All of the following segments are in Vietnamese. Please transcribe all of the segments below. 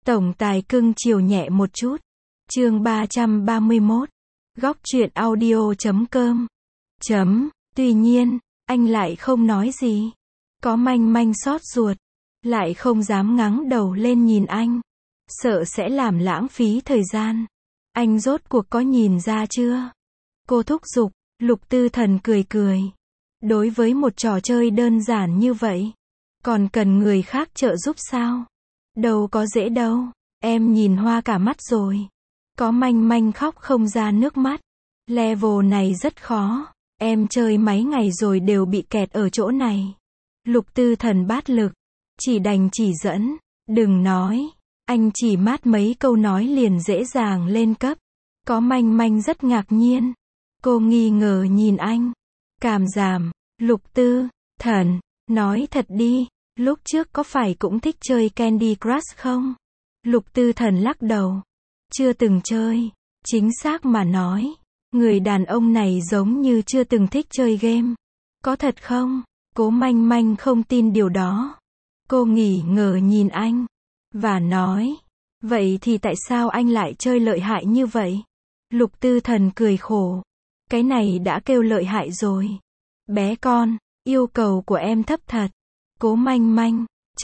Tổng tài cưng chiều nhẹ một chút. Chương 331. Góc truyện audio.com. Tuy nhiên, anh lại không nói gì. Có manh manh xót ruột. Lại không dám ngắng đầu lên nhìn anh. Sợ sẽ làm lãng phí thời gian. Anh rốt cuộc có nhìn ra chưa? Cô thúc giục. Lục Tư Thần cười cười. Đối với một trò chơi đơn giản như vậy, còn cần người khác trợ giúp sao? Đâu có dễ đâu. Em nhìn hoa cả mắt rồi. Có manh manh khóc không ra nước mắt. Level này rất khó. Em chơi mấy ngày rồi đều bị kẹt ở chỗ này. Lục Tư Thần bát lực. Chỉ đành chỉ dẫn. Đừng nói. Anh chỉ mát mấy câu nói liền dễ dàng lên cấp. Có manh manh rất ngạc nhiên. Cô nghi ngờ nhìn anh. Cảm giảm. Lục Tư Thần, nói thật đi, lúc trước có phải cũng thích chơi Candy Crush không? Lục Tư Thần lắc đầu. Chưa từng chơi. Chính xác mà nói, người đàn ông này giống như chưa từng thích chơi game. Có thật không? Cố manh manh không tin điều đó. Cô nghi ngờ nhìn anh. Và nói. Vậy thì tại sao anh lại chơi lợi hại như vậy? Lục Tư Thần cười khổ. Cái này đã kêu lợi hại rồi. Bé con, yêu cầu của em thấp thật. Cố manh manh.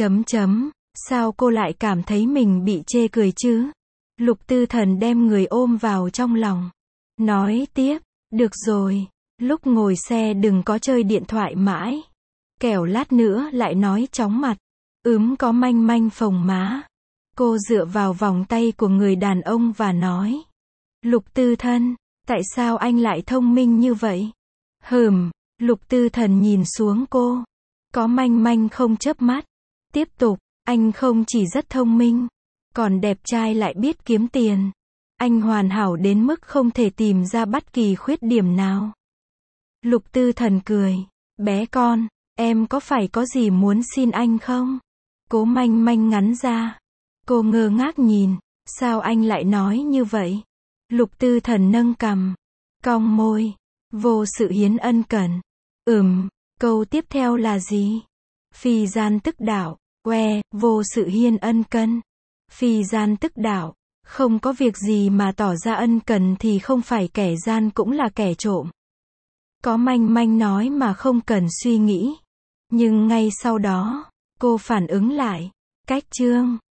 Sao cô lại cảm thấy mình bị chê cười chứ? Lục Tư Thần đem người ôm vào trong lòng. Nói tiếp. Được rồi. Lúc ngồi xe đừng có chơi điện thoại mãi. Kẻo lát nữa lại nói chóng mặt. Có manh manh phồng má. Cô dựa vào vòng tay của người đàn ông và nói. Lục Tư Thần, tại sao anh lại thông minh như vậy? Lục Tư Thần nhìn xuống cô. Có manh manh không chớp mắt. Tiếp tục, anh không chỉ rất thông minh, còn đẹp trai lại biết kiếm tiền. Anh hoàn hảo đến mức không thể tìm ra bất kỳ khuyết điểm nào. Lục Tư Thần cười. Bé con, em có phải có gì muốn xin anh không? Cố manh manh ngắn ra. Cô ngơ ngác nhìn. Sao anh lại nói như vậy? Lục Tư Thần nâng cằm. Cong môi. Vô sự hiến ân cần. Câu tiếp theo là gì? Phi gian tức đạo. Vô sự hiên ân cần. Phi gian tức đạo. Không có việc gì mà tỏ ra ân cần thì không phải kẻ gian cũng là kẻ trộm. Có manh manh nói mà không cần suy nghĩ. Nhưng ngay sau đó, cô phản ứng lại. Cách chương